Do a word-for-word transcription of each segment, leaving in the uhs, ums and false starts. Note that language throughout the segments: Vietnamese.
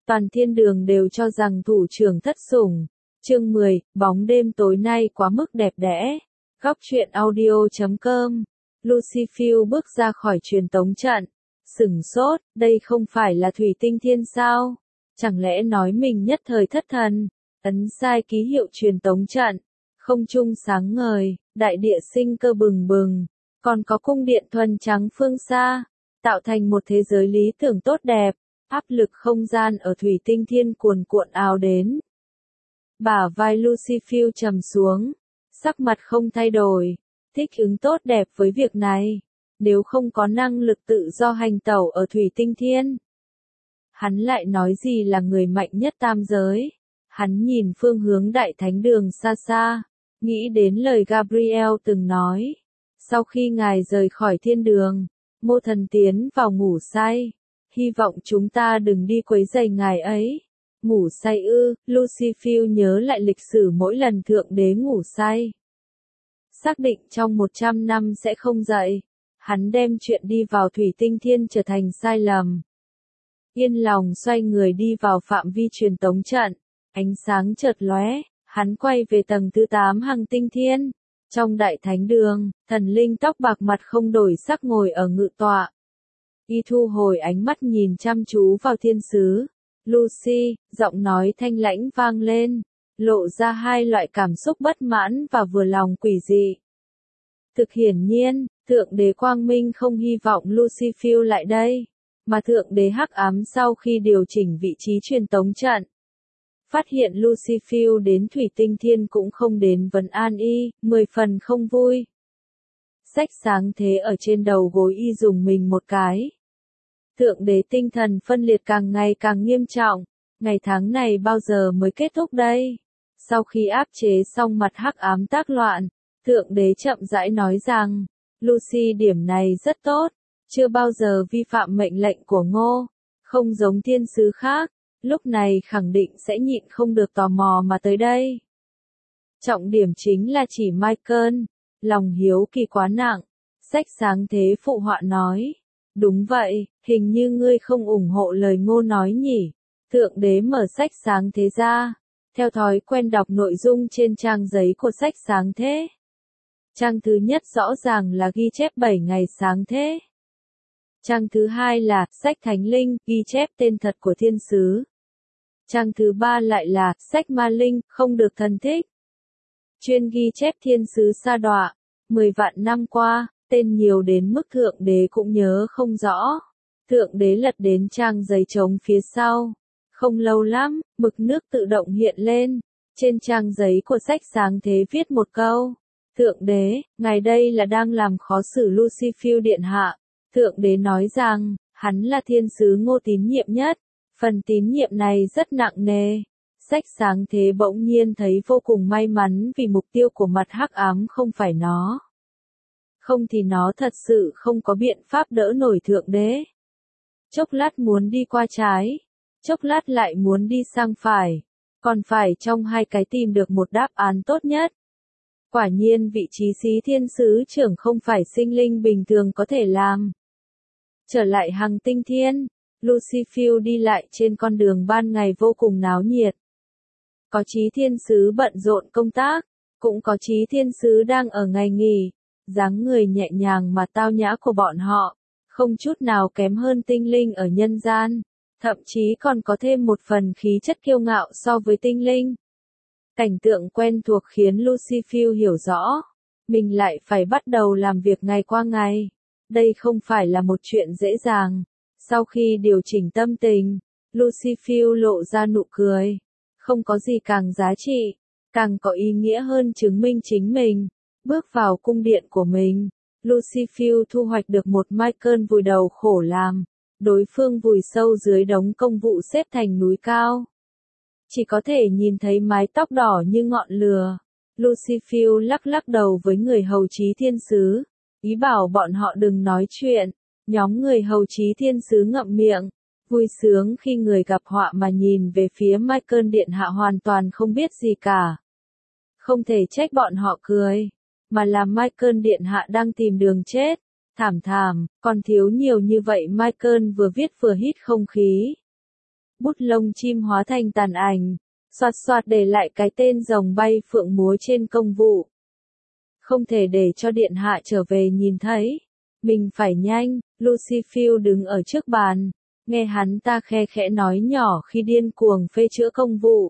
Toàn thiên đường đều cho rằng thủ trưởng thất sủng. Chương mười, bóng đêm tối nay quá mức đẹp đẽ. Góc truyện audio chấm com. Lucy Field bước ra khỏi truyền tống trận. Sửng sốt, đây không phải là Thủy Tinh Thiên sao? Chẳng lẽ nói mình nhất thời thất thần? Ấn sai ký hiệu truyền tống trận. Không trung sáng ngời, đại địa sinh cơ bừng bừng. Còn có cung điện thuần trắng phương xa. Tạo thành một thế giới lý tưởng tốt đẹp. Áp lực không gian ở Thủy Tinh Thiên cuồn cuộn ào đến. Bả vai Lucy Field trầm xuống. Sắc mặt không thay đổi. Thích ứng tốt đẹp với việc này. Nếu không có năng lực tự do hành tẩu ở Thủy Tinh Thiên. Hắn lại nói gì là người mạnh nhất tam giới. Hắn nhìn phương hướng đại thánh đường xa xa. Nghĩ đến lời Gabriel từng nói. Sau khi ngài rời khỏi thiên đường. Mô thần tiến vào ngủ say. Hy vọng chúng ta đừng đi quấy rầy ngài ấy. Ngủ say ư, Lucy Field nhớ lại lịch sử mỗi lần thượng đế ngủ say. Xác định trong một trăm năm sẽ không dậy. Hắn đem chuyện đi vào Thủy Tinh Thiên trở thành sai lầm. Yên lòng xoay người đi vào phạm vi truyền tống trận. Ánh sáng chợt lóe, hắn quay về tầng thứ tám Hằng Tinh Thiên. Trong đại thánh đường, thần linh tóc bạc mặt không đổi sắc ngồi ở ngự tọa. Y thu hồi ánh mắt nhìn chăm chú vào thiên sứ. Lucy, giọng nói thanh lãnh vang lên, lộ ra hai loại cảm xúc bất mãn và vừa lòng quỷ dị. Thực hiển nhiên, Thượng đế Quang Minh không hy vọng Lucy Field lại đây, mà Thượng đế Hắc Ám sau khi điều chỉnh vị trí truyền tống trận. Phát hiện Lucy Field đến Thủy Tinh Thiên cũng không đến vấn an y, mười phần không vui. Sách sáng thế ở trên đầu gối y dùng mình một cái. Thượng đế tinh thần phân liệt càng ngày càng nghiêm trọng, ngày tháng này bao giờ mới kết thúc đây? Sau khi áp chế xong mặt hắc ám tác loạn, Thượng đế chậm rãi nói rằng, Lucy điểm này rất tốt, chưa bao giờ vi phạm mệnh lệnh của Ngô, không giống thiên sứ khác, lúc này khẳng định sẽ nhịn không được tò mò mà tới đây. Trọng điểm chính là chỉ Michael, lòng hiếu kỳ quá nặng, sách sáng thế phụ họa nói. Đúng vậy, hình như ngươi không ủng hộ lời Ngô nói nhỉ. Thượng đế mở sách sáng thế ra. Theo thói quen đọc nội dung trên trang giấy của sách sáng thế. Trang thứ nhất rõ ràng là ghi chép bảy ngày sáng thế. Trang thứ hai là sách thánh linh, ghi chép tên thật của thiên sứ. Trang thứ ba lại là sách ma linh, không được thần thích. Chuyên ghi chép thiên sứ sa đọa. Mười vạn năm qua. Tên nhiều đến mức Thượng đế cũng nhớ không rõ. Thượng đế lật đến trang giấy trống phía sau. Không lâu lắm, mực nước tự động hiện lên. Trên trang giấy của sách sáng thế viết một câu. Thượng đế, ngài đây là đang làm khó xử Lucy Field điện hạ. Thượng đế nói rằng, hắn là thiên sứ Ngô tín nhiệm nhất. Phần tín nhiệm này rất nặng nề. Sách sáng thế bỗng nhiên thấy vô cùng may mắn vì mục tiêu của mặt hắc ám không phải nó. Không thì nó thật sự không có biện pháp đỡ nổi Thượng đế. Chốc lát muốn đi qua trái, chốc lát lại muốn đi sang phải, còn phải trong hai cái tìm được một đáp án tốt nhất. Quả nhiên vị trí xí thiên sứ trưởng không phải sinh linh bình thường có thể làm. Trở lại Hằng Tinh Thiên, Lucy Field đi lại trên con đường ban ngày vô cùng náo nhiệt. Có chí thiên sứ bận rộn công tác, cũng có chí thiên sứ đang ở ngày nghỉ. Dáng người nhẹ nhàng mà tao nhã của bọn họ, không chút nào kém hơn tinh linh ở nhân gian, thậm chí còn có thêm một phần khí chất kiêu ngạo so với tinh linh. Cảnh tượng quen thuộc khiến Lucy Field hiểu rõ, mình lại phải bắt đầu làm việc ngày qua ngày. Đây không phải là một chuyện dễ dàng. Sau khi điều chỉnh tâm tình, Lucy Field lộ ra nụ cười. Không có gì càng giá trị, càng có ý nghĩa hơn chứng minh chính mình. Bước vào cung điện của mình, Lucy Field thu hoạch được một Michael vùi đầu khổ làm, đối phương vùi sâu dưới đống công vụ xếp thành núi cao. Chỉ có thể nhìn thấy mái tóc đỏ như ngọn lửa. Lucy Field lắc lắc đầu với người hầu trí thiên sứ, ý bảo bọn họ đừng nói chuyện. Nhóm người hầu trí thiên sứ ngậm miệng, vui sướng khi người gặp họa mà nhìn về phía Michael điện hạ hoàn toàn không biết gì cả. Không thể trách bọn họ cười. Mà là Michael điện hạ đang tìm đường chết, thảm thảm, còn thiếu nhiều như vậy. Michael vừa viết vừa hít không khí. bút lông chim hóa thành tàn ảnh, xoạt xoạt để lại cái tên rồng bay phượng múa trên công vụ. Không thể để cho điện hạ trở về nhìn thấy. Mình phải nhanh, Lucifer đứng ở trước bàn, nghe hắn ta khe khẽ nói nhỏ khi điên cuồng phê chữa công vụ.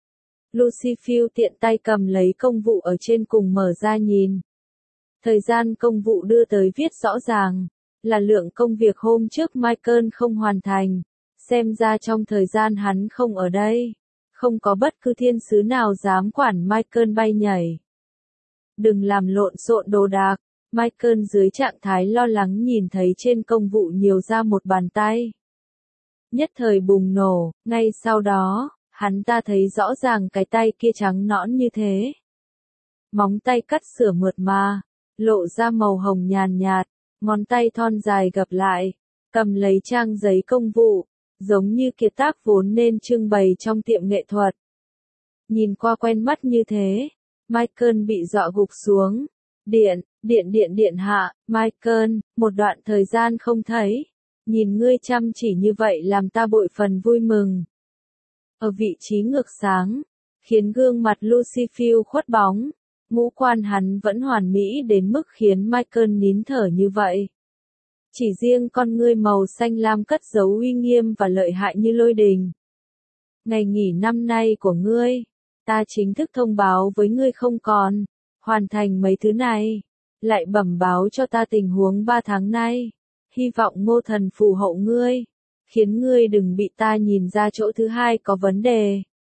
Lucifer tiện tay cầm lấy công vụ ở trên cùng mở ra nhìn. Thời gian công vụ đưa tới viết rõ ràng, là lượng công việc hôm trước Michael không hoàn thành, xem ra trong thời gian hắn không ở đây, không có bất cứ thiên sứ nào dám quản Michael bay nhảy. Đừng làm lộn xộn đồ đạc, Michael dưới trạng thái lo lắng nhìn thấy trên công vụ nhiều ra một bàn tay. Nhất thời bùng nổ, ngay sau đó, hắn ta thấy rõ ràng cái tay kia trắng nõn như thế. Móng tay cắt sửa mượt mà, lộ ra màu hồng nhàn nhạt, ngón tay thon dài gập lại, cầm lấy trang giấy công vụ, giống như kiệt tác vốn nên trưng bày trong tiệm nghệ thuật. Nhìn qua quen mắt như thế, Michael bị dọa gục xuống. Điện, điện điện điện hạ, Michael, một đoạn thời gian không thấy. Nhìn ngươi chăm chỉ như vậy làm ta bội phần vui mừng. Ở vị trí ngược sáng, khiến gương mặt Lucifer khuất bóng, ngũ quan hắn vẫn hoàn mỹ đến mức khiến Michael nín thở như vậy. Chỉ riêng con ngươi màu xanh lam cất giấu uy nghiêm và lợi hại như lôi đình. Ngày nghỉ năm nay của ngươi, ta chính thức thông báo với ngươi không còn, hoàn thành mấy thứ này, lại bẩm báo cho ta tình huống ba tháng nay, hy vọng Ngô Thần phù hộ ngươi, khiến ngươi đừng bị ta nhìn ra chỗ thứ hai có vấn đề.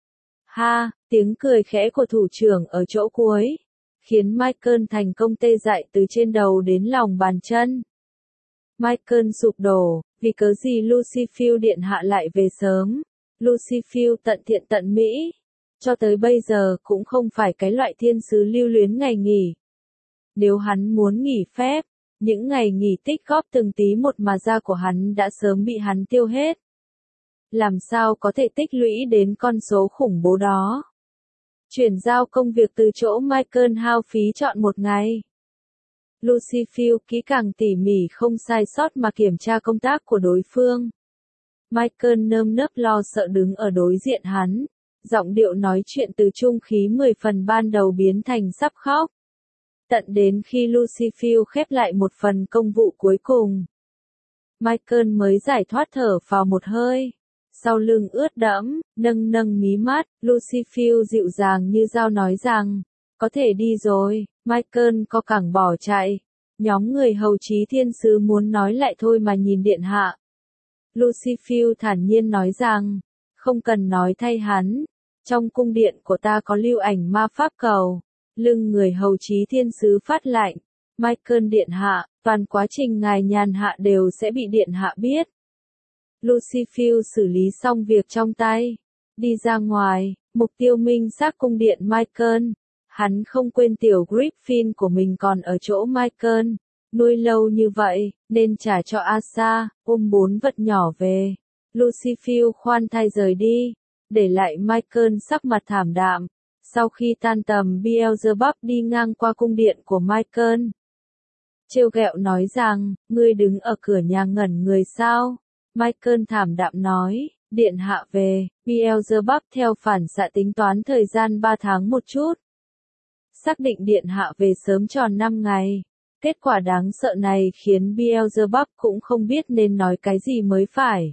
Ha, tiếng cười khẽ của thủ trưởng ở chỗ cuối, khiến Michael thành công tê dại từ trên đầu đến lòng bàn chân. Michael sụp đổ, vì cớ gì Lucifer điện hạ lại về sớm, Lucifer tận thiện tận mỹ. Cho tới bây giờ cũng không phải cái loại thiên sứ lưu luyến ngày nghỉ. Nếu hắn muốn nghỉ phép, những ngày nghỉ tích góp từng tí một mà da của hắn đã sớm bị hắn tiêu hết. Làm sao có thể tích lũy đến con số khủng bố đó? Chuyển giao công việc từ chỗ Michael hao phí chọn một ngày. Lucifer kỹ càng tỉ mỉ không sai sót mà kiểm tra công tác của đối phương. Michael nơm nớp lo sợ đứng ở đối diện hắn. Giọng điệu nói chuyện từ trung khí mười phần ban đầu biến thành sắp khóc. Tận đến khi Lucifer khép lại một phần công vụ cuối cùng, Michael mới giải thoát thở vào một hơi. Sau lưng ướt đẫm, nâng nâng mí mắt, Lucifer dịu dàng như dao nói rằng, có thể đi rồi. Michael có cẳng bỏ chạy. Nhóm người hầu trí thiên sứ muốn nói lại thôi mà nhìn điện hạ. Lucifer thản nhiên nói rằng, không cần nói thay hắn. Trong cung điện của ta có lưu ảnh ma pháp cầu. Lưng người hầu trí thiên sứ phát lạnh. Michael điện hạ, toàn quá trình ngài nhàn hạ đều sẽ bị điện hạ biết. Lucifer xử lý xong việc trong tay. Đi ra ngoài, mục tiêu minh xác cung điện Michael. Hắn không quên tiểu Griffin của mình còn ở chỗ Michael. Nuôi lâu như vậy, nên trả cho Asa, ôm bốn vật nhỏ về. Lucifer khoan thai rời đi. Để lại Michael sắc mặt thảm đạm. Sau khi tan tầm Beelzebub đi ngang qua cung điện của Michael. Trêu ghẹo nói rằng, ngươi đứng ở cửa nhà ngẩn người sao? Michael thảm đạm nói, điện hạ về. Beelzebub theo phản xạ tính toán thời gian ba tháng một chút. Xác định điện hạ về sớm tròn năm ngày. Kết quả đáng sợ này khiến Beelzebub cũng không biết nên nói cái gì mới phải.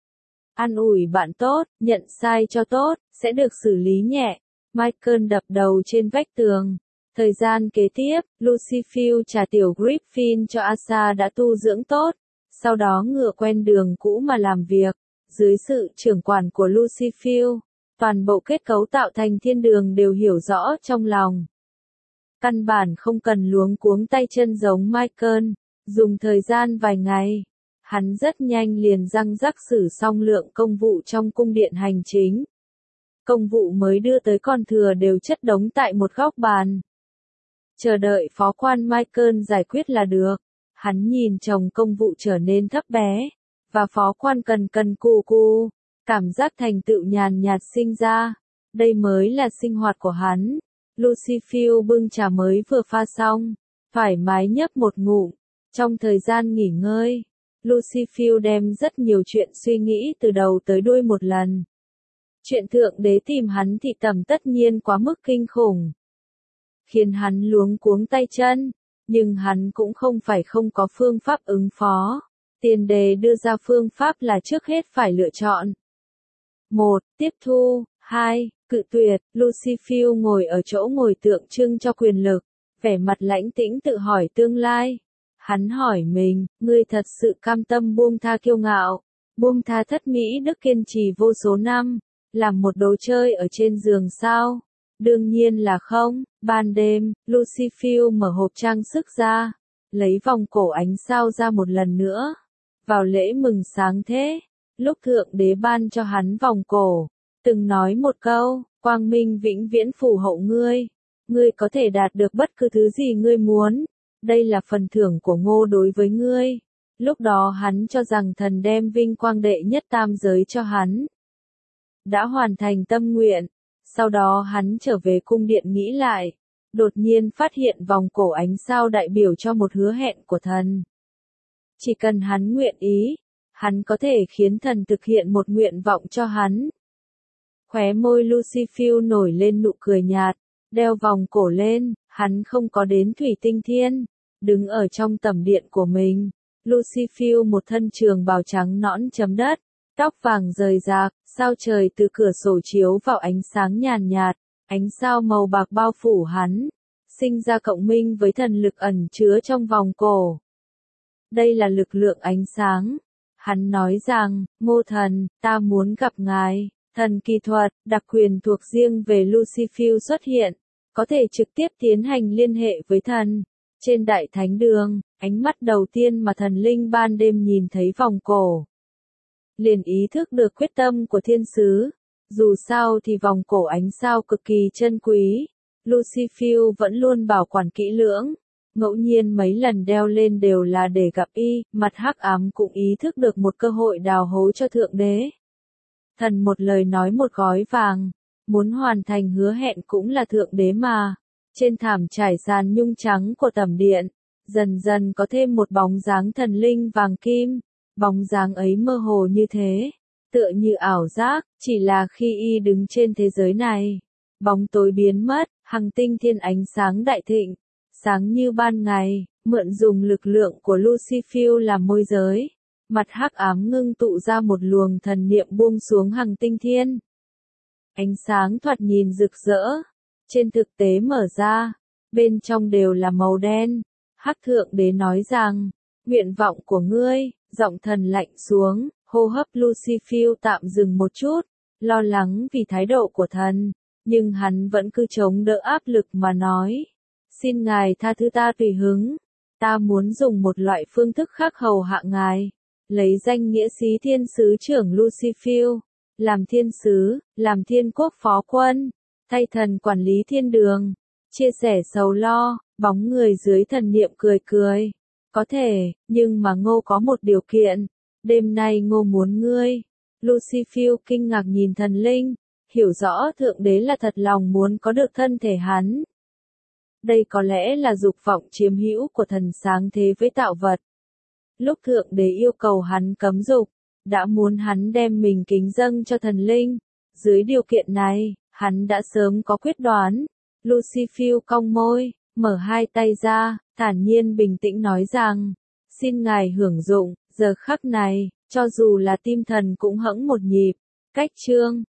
An ủi bạn tốt, nhận sai cho tốt, sẽ được xử lý nhẹ. Michael đập đầu trên vách tường. Thời gian kế tiếp, Lucifer trả tiểu Griffin cho Asa đã tu dưỡng tốt. Sau đó ngựa quen đường cũ mà làm việc. Dưới sự trưởng quản của Lucifer, toàn bộ kết cấu tạo thành thiên đường đều hiểu rõ trong lòng. Căn bản không cần luống cuống tay chân giống Michael. Dùng thời gian vài ngày. Hắn rất nhanh liền răng rắc xử xong lượng công vụ trong cung điện hành chính. Công vụ mới đưa tới con thừa đều chất đống tại một góc bàn. Chờ đợi phó quan Michael giải quyết là được. Hắn nhìn chồng công vụ trở nên thấp bé. Và phó quan cần cần cù cù. Cảm giác thành tựu nhàn nhạt sinh ra. Đây mới là sinh hoạt của hắn. Lucifer bưng trà mới vừa pha xong. Thoải mái nhấp một ngụm. Trong thời gian nghỉ ngơi. Lucifer đem rất nhiều chuyện suy nghĩ từ đầu tới đuôi một lần. Chuyện thượng đế tìm hắn thị tầm tất nhiên quá mức kinh khủng, khiến hắn luống cuống tay chân, nhưng hắn cũng không phải không có phương pháp ứng phó. Tiền đề đưa ra phương pháp là trước hết phải lựa chọn. một. Tiếp thu. hai. Cự tuyệt. Lucifer ngồi ở chỗ ngồi tượng trưng cho quyền lực, vẻ mặt lãnh tĩnh tự hỏi tương lai. Hắn hỏi mình, ngươi thật sự cam tâm buông tha kiêu ngạo, buông tha thất mỹ đức kiên trì vô số năm, làm một đồ chơi ở trên giường sao? Đương nhiên là không. Ban đêm, Lucifer mở hộp trang sức ra, lấy vòng cổ ánh sao ra một lần nữa. Vào lễ mừng sáng thế, lúc thượng đế ban cho hắn vòng cổ, từng nói một câu, quang minh vĩnh viễn phù hộ ngươi, ngươi có thể đạt được bất cứ thứ gì ngươi muốn, đây là phần thưởng của Ngô đối với ngươi. Lúc đó hắn cho rằng thần đem vinh quang đệ nhất tam giới cho hắn, đã hoàn thành tâm nguyện. Sau đó hắn trở về cung điện nghĩ lại, đột nhiên phát hiện vòng cổ ánh sao đại biểu cho một hứa hẹn của thần. Chỉ cần hắn nguyện ý, hắn có thể khiến thần thực hiện một nguyện vọng cho hắn. Khóe môi Lucifer nổi lên nụ cười nhạt, đeo vòng cổ lên, hắn không có đến Thủy Tinh Thiên, đứng ở trong tẩm điện của mình. Lucifer một thân trường bào trắng nõn chấm đất, tóc vàng rời rạc, sao trời từ cửa sổ chiếu vào ánh sáng nhàn nhạt, ánh sao màu bạc bao phủ hắn, sinh ra cộng minh với thần lực ẩn chứa trong vòng cổ. Đây là lực lượng ánh sáng. Hắn nói rằng, Ngô thần, ta muốn gặp ngài. Thần kỳ thuật, đặc quyền thuộc riêng về Lucifer xuất hiện, có thể trực tiếp tiến hành liên hệ với thần. Trên đại thánh đường, ánh mắt đầu tiên mà thần linh ban đêm nhìn thấy vòng cổ, liền ý thức được quyết tâm của thiên sứ. Dù sao thì vòng cổ ánh sao cực kỳ chân quý, Lucifer vẫn luôn bảo quản kỹ lưỡng. Ngẫu nhiên mấy lần đeo lên đều là để gặp y, mặt hắc ám cũng ý thức được một cơ hội đào hố cho thượng đế. Thần một lời nói một gói vàng, muốn hoàn thành hứa hẹn cũng là thượng đế mà. Trên thảm trải sàn nhung trắng của tẩm điện, dần dần có thêm một bóng dáng thần linh vàng kim. Bóng dáng ấy mơ hồ như thế, tựa như ảo giác, chỉ là khi y đứng trên thế giới này, bóng tối biến mất, hằng tinh thiên ánh sáng đại thịnh, sáng như ban ngày, mượn dùng lực lượng của Lucifer làm môi giới. Mặt hắc ám ngưng tụ ra một luồng thần niệm buông xuống hằng tinh thiên. Ánh sáng thoạt nhìn rực rỡ, trên thực tế mở ra, bên trong đều là màu đen. Hắc thượng đế nói rằng, nguyện vọng của ngươi. Giọng thần lạnh xuống, hô hấp Lucifer tạm dừng một chút, lo lắng vì thái độ của thần, nhưng hắn vẫn cứ chống đỡ áp lực mà nói. Xin ngài tha thứ ta tùy hứng, ta muốn dùng một loại phương thức khác hầu hạ ngài, lấy danh nghĩa xí thiên sứ trưởng Lucifer, làm thiên sứ, làm thiên quốc phó quân, thay thần quản lý thiên đường, chia sẻ sầu lo. Bóng người dưới thần niệm cười cười. Có thể, nhưng mà Ngô có một điều kiện. Đêm nay Ngô muốn ngươi. Lucifer kinh ngạc nhìn thần linh, hiểu rõ thượng đế là thật lòng muốn có được thân thể hắn. Đây có lẽ là dục vọng chiếm hữu của thần sáng thế với tạo vật. Lúc thượng đế yêu cầu hắn cấm dục, đã muốn hắn đem mình kính dâng cho thần linh. Dưới điều kiện này, hắn đã sớm có quyết đoán. Lucifer cong môi, mở hai tay ra, thản nhiên bình tĩnh nói rằng, xin ngài hưởng dụng, giờ khắc này, cho dù là tim thần cũng hẫng một nhịp. Cách chương